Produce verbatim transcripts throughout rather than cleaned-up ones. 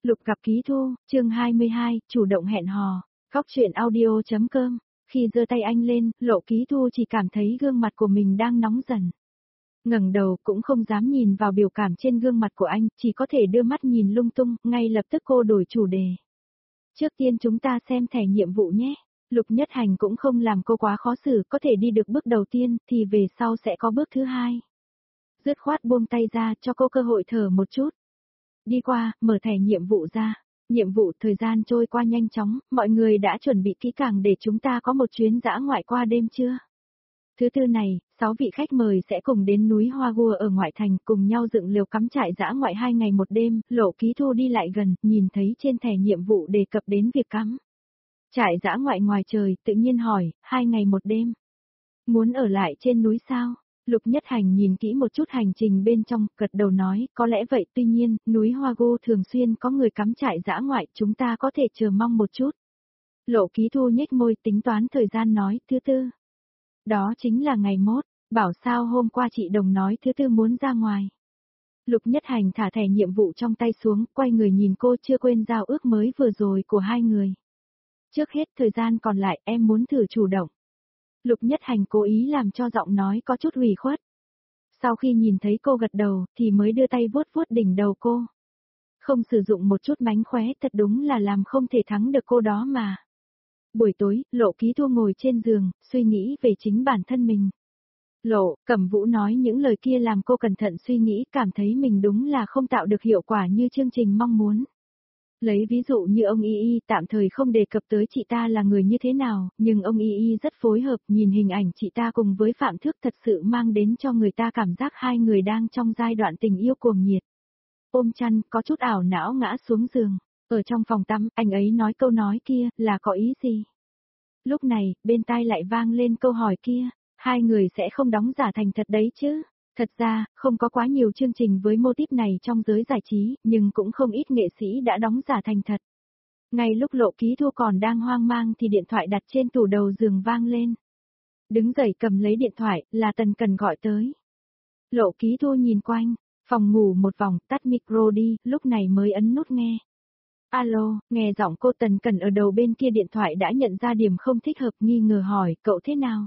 Lục gặp ký thu, chương hai mươi hai, chủ động hẹn hò, khóc chuyện audio.com. Khi giơ tay anh lên, Lộ Ký Thu chỉ cảm thấy gương mặt của mình đang nóng dần. Ngẩng đầu cũng không dám nhìn vào biểu cảm trên gương mặt của anh, chỉ có thể đưa mắt nhìn lung tung, ngay lập tức cô đổi chủ đề. Trước tiên chúng ta xem thẻ nhiệm vụ nhé. Lục Nhất Hành cũng không làm cô quá khó xử, có thể đi được bước đầu tiên, thì về sau sẽ có bước thứ hai. Dứt khoát buông tay ra, cho cô cơ hội thở một chút. Đi qua, mở thẻ nhiệm vụ ra. Nhiệm vụ thời gian trôi qua nhanh chóng, mọi người đã chuẩn bị kỹ càng để chúng ta có một chuyến dã ngoại qua đêm chưa? Thứ tư này, sáu vị khách mời sẽ cùng đến núi Hoa Gua ở ngoại thành cùng nhau dựng lều cắm trại dã ngoại hai ngày một đêm. Lộ Ký Thu đi lại gần, nhìn thấy trên thẻ nhiệm vụ đề cập đến việc cắm trại dã ngoại ngoài trời, tự nhiên hỏi, hai ngày một đêm. Muốn ở lại trên núi sao? Lục Nhất Hành nhìn kỹ một chút hành trình bên trong, gật đầu nói, có lẽ vậy, tuy nhiên, núi Hoa Gô thường xuyên có người cắm trại dã ngoại, chúng ta có thể chờ mong một chút. Lộ Ký Thu nhếch môi tính toán thời gian nói, thứ tư. Đó chính là ngày mốt, bảo sao hôm qua chị Đồng nói thứ tư muốn ra ngoài. Lục Nhất Hành thả thẻ nhiệm vụ trong tay xuống, quay người nhìn cô chưa quên giao ước mới vừa rồi của hai người. Trước hết thời gian còn lại em muốn thử chủ động. Lục Nhất Hành cố ý làm cho giọng nói có chút ủy khuất. Sau khi nhìn thấy cô gật đầu, thì mới đưa tay vuốt vuốt đỉnh đầu cô. Không sử dụng một chút mánh khóe thật đúng là làm không thể thắng được cô đó mà. Buổi tối, Lộ Ký Thu ngồi trên giường, suy nghĩ về chính bản thân mình. Lộ, Cẩm Vũ nói những lời kia làm cô cẩn thận suy nghĩ, cảm thấy mình đúng là không tạo được hiệu quả như chương trình mong muốn. Lấy ví dụ như ông Y Y tạm thời không đề cập tới chị ta là người như thế nào, nhưng ông Y Y rất phối hợp, nhìn hình ảnh chị ta cùng với Phạm Thước thật sự mang đến cho người ta cảm giác hai người đang trong giai đoạn tình yêu cuồng nhiệt. Ôm chăn, có chút ảo não ngã xuống giường. Ở trong phòng tắm, anh ấy nói câu nói kia, là có ý gì? Lúc này, bên tai lại vang lên câu hỏi kia, hai người sẽ không đóng giả thành thật đấy chứ? Thật ra, không có quá nhiều chương trình với mô típ này trong giới giải trí, nhưng cũng không ít nghệ sĩ đã đóng giả thành thật. Ngay lúc Lộ Ký Thu còn đang hoang mang thì điện thoại đặt trên tủ đầu giường vang lên. Đứng dậy cầm lấy điện thoại, là Tần Cần gọi tới. Lộ Ký Thu nhìn quanh, phòng ngủ một vòng, tắt micro đi, lúc này mới ấn nút nghe. Alo, nghe giọng cô Tần Cần ở đầu bên kia điện thoại đã nhận ra điểm không thích hợp, nghi ngờ hỏi, cậu thế nào?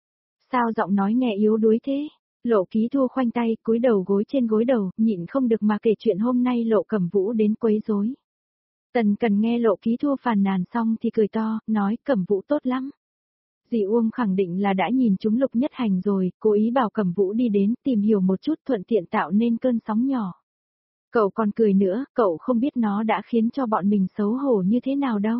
Sao giọng nói nghe yếu đuối thế? Lộ Ký Thu khoanh tay, cúi đầu gối trên gối đầu, nhịn không được mà kể chuyện hôm nay Lộ Cẩm Vũ đến quấy rối. Tần Cần nghe Lộ Ký Thu phàn nàn xong thì cười to, nói Cẩm Vũ tốt lắm. Dì Uông khẳng định là đã nhìn chúng Lục Nhất Hành rồi, cố ý bảo Cẩm Vũ đi đến, tìm hiểu một chút thuận tiện tạo nên cơn sóng nhỏ. Cậu còn cười nữa, cậu không biết nó đã khiến cho bọn mình xấu hổ như thế nào đâu.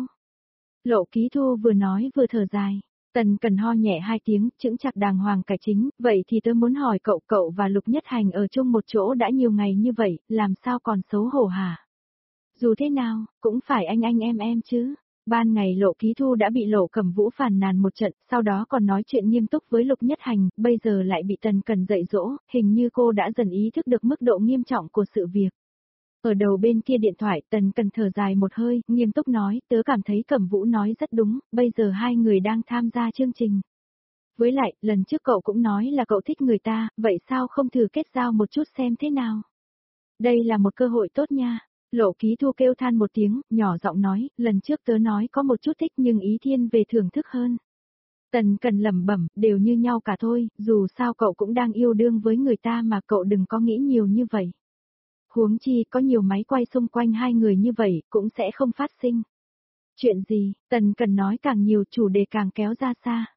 Lộ Ký Thu vừa nói vừa thở dài. Tần Cần ho nhẹ hai tiếng, chững chạc đàng hoàng cải chính, vậy thì tớ muốn hỏi cậu, cậu và Lục Nhất Hành ở chung một chỗ đã nhiều ngày như vậy, làm sao còn xấu hổ hả? Dù thế nào, cũng phải anh anh em em chứ. Ban ngày Lộ Ký Thu đã bị Lộ Cẩm Vũ phàn nàn một trận, sau đó còn nói chuyện nghiêm túc với Lục Nhất Hành, bây giờ lại bị Tần Cần dạy dỗ, hình như cô đã dần ý thức được mức độ nghiêm trọng của sự việc. Ở đầu bên kia điện thoại, Tần Cần thở dài một hơi, nghiêm túc nói, tớ cảm thấy Cẩm Vũ nói rất đúng, bây giờ hai người đang tham gia chương trình. Với lại, lần trước cậu cũng nói là cậu thích người ta, vậy sao không thử kết giao một chút xem thế nào? Đây là một cơ hội tốt nha. Lộ Ký Thu kêu than một tiếng, nhỏ giọng nói, lần trước tớ nói có một chút thích nhưng ý thiên về thưởng thức hơn. Tần Cần lẩm bẩm, đều như nhau cả thôi, dù sao cậu cũng đang yêu đương với người ta mà cậu đừng có nghĩ nhiều như vậy. Huống chi có nhiều máy quay xung quanh hai người như vậy, cũng sẽ không phát sinh. Chuyện gì, Tần Cần nói càng nhiều chủ đề càng kéo ra xa.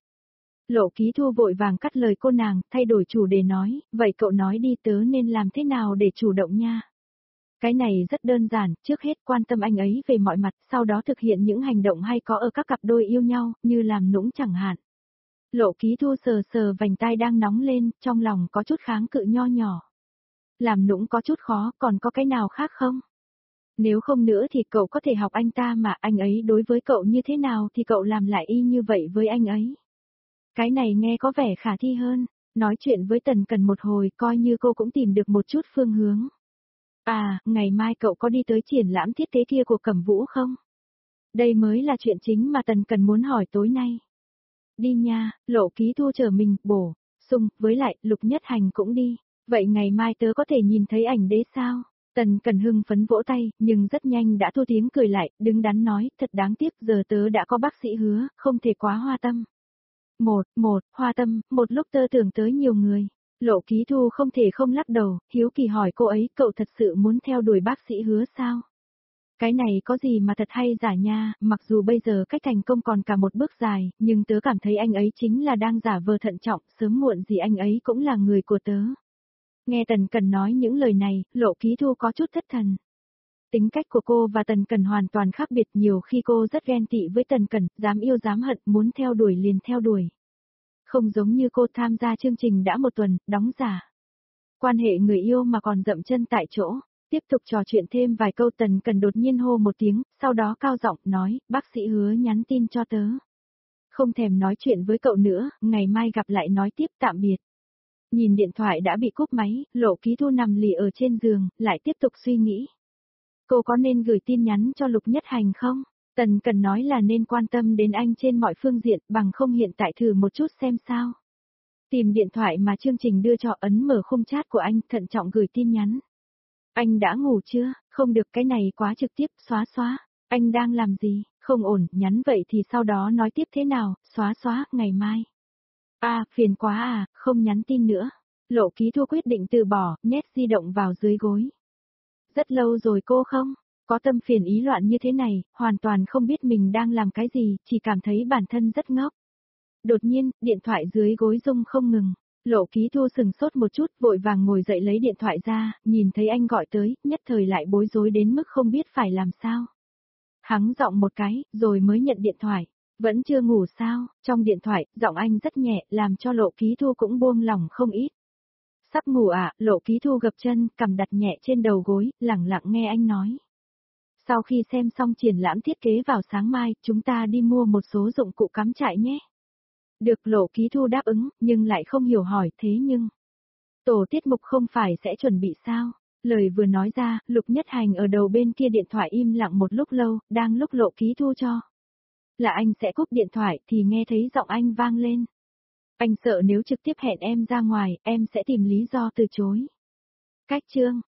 Lộ Ký Thu vội vàng cắt lời cô nàng, thay đổi chủ đề nói, vậy cậu nói đi tớ nên làm thế nào để chủ động nha. Cái này rất đơn giản, trước hết quan tâm anh ấy về mọi mặt, sau đó thực hiện những hành động hay có ở các cặp đôi yêu nhau, như làm nũng chẳng hạn. Lộ Ký Thu sờ sờ vành tai đang nóng lên, trong lòng có chút kháng cự nho nhỏ. Làm nũng có chút khó, còn có cái nào khác không? Nếu không nữa thì cậu có thể học anh ta mà anh ấy đối với cậu như thế nào thì cậu làm lại y như vậy với anh ấy. Cái này nghe có vẻ khả thi hơn, nói chuyện với Tần Cần một hồi coi như cô cũng tìm được một chút phương hướng. À, ngày mai cậu có đi tới triển lãm thiết kế kia của Cẩm Vũ không? Đây mới là chuyện chính mà Tần Cần muốn hỏi tối nay. Đi nha, Lộ Ký Thu chờ mình, bổ sung, với lại Lục Nhất Hành cũng đi. Vậy ngày mai tớ có thể nhìn thấy ảnh đế sao? Tần Cần hưng phấn vỗ tay, nhưng rất nhanh đã thu tiếng cười lại, đứng đắn nói, thật đáng tiếc, giờ tớ đã có bác sĩ hứa, không thể quá hoa tâm. Một, một, hoa tâm, một lúc tớ tưởng tới nhiều người. Lộ Ký Thu không thể không lắc đầu, hiếu kỳ hỏi cô ấy, cậu thật sự muốn theo đuổi bác sĩ hứa sao? Cái này có gì mà thật hay giả nha, mặc dù bây giờ cách thành công còn cả một bước dài, nhưng tớ cảm thấy anh ấy chính là đang giả vờ thận trọng, sớm muộn gì anh ấy cũng là người của tớ. Nghe Tần Cần nói những lời này, Lộ Ký Thu có chút thất thần. Tính cách của cô và Tần Cần hoàn toàn khác biệt, nhiều khi cô rất ghen tị với Tần Cần, dám yêu dám hận, muốn theo đuổi liền theo đuổi. Không giống như cô tham gia chương trình đã một tuần, đóng giả. Quan hệ người yêu mà còn dậm chân tại chỗ. Tiếp tục trò chuyện thêm vài câu, Tần Cần đột nhiên hô một tiếng, sau đó cao giọng nói, bác sĩ hứa nhắn tin cho tớ. Không thèm nói chuyện với cậu nữa, ngày mai gặp lại nói tiếp, tạm biệt. Nhìn điện thoại đã bị cúp máy, Lộ Ký Thu nằm lì ở trên giường, lại tiếp tục suy nghĩ. Cô có nên gửi tin nhắn cho Lục Nhất Hành không? Tần Cần nói là nên quan tâm đến anh trên mọi phương diện, bằng không hiện tại thử một chút xem sao. Tìm điện thoại mà chương trình đưa cho, ấn mở khung chat của anh, thận trọng gửi tin nhắn. Anh đã ngủ chưa? Không được, cái này quá trực tiếp, xóa xóa. Anh đang làm gì? Không ổn, nhắn vậy thì sau đó nói tiếp thế nào? Xóa xóa, ngày mai. À, phiền quá à, không nhắn tin nữa. Lộ Ký Thu quyết định từ bỏ, nhét di động vào dưới gối. Rất lâu rồi cô không? Có tâm phiền ý loạn như thế này, hoàn toàn không biết mình đang làm cái gì, chỉ cảm thấy bản thân rất ngốc. Đột nhiên, điện thoại dưới gối rung không ngừng. Lộ Ký Thu sừng sốt một chút, vội vàng ngồi dậy lấy điện thoại ra, nhìn thấy anh gọi tới, nhất thời lại bối rối đến mức không biết phải làm sao. Hắng giọng một cái, rồi mới nhận điện thoại. Vẫn chưa ngủ sao? Trong điện thoại, giọng anh rất nhẹ, làm cho Lộ Ký Thu cũng buông lỏng không ít. Sắp ngủ à? Lộ Ký Thu gập chân, cằm đặt nhẹ trên đầu gối, lẳng lặng nghe anh nói. Sau khi xem xong triển lãm thiết kế vào sáng mai, chúng ta đi mua một số dụng cụ cắm trại nhé. Được, Lộ Ký Thu đáp ứng, nhưng lại không hiểu hỏi, thế nhưng... Tổ tiết mục không phải sẽ chuẩn bị sao? Lời vừa nói ra, Lục Nhất Hành ở đầu bên kia điện thoại im lặng một lúc lâu, đang lúc Lộ Ký Thu cho. Là anh sẽ cúp điện thoại thì nghe thấy giọng anh vang lên. Anh sợ nếu trực tiếp hẹn em ra ngoài, em sẽ tìm lý do từ chối. Cách chương.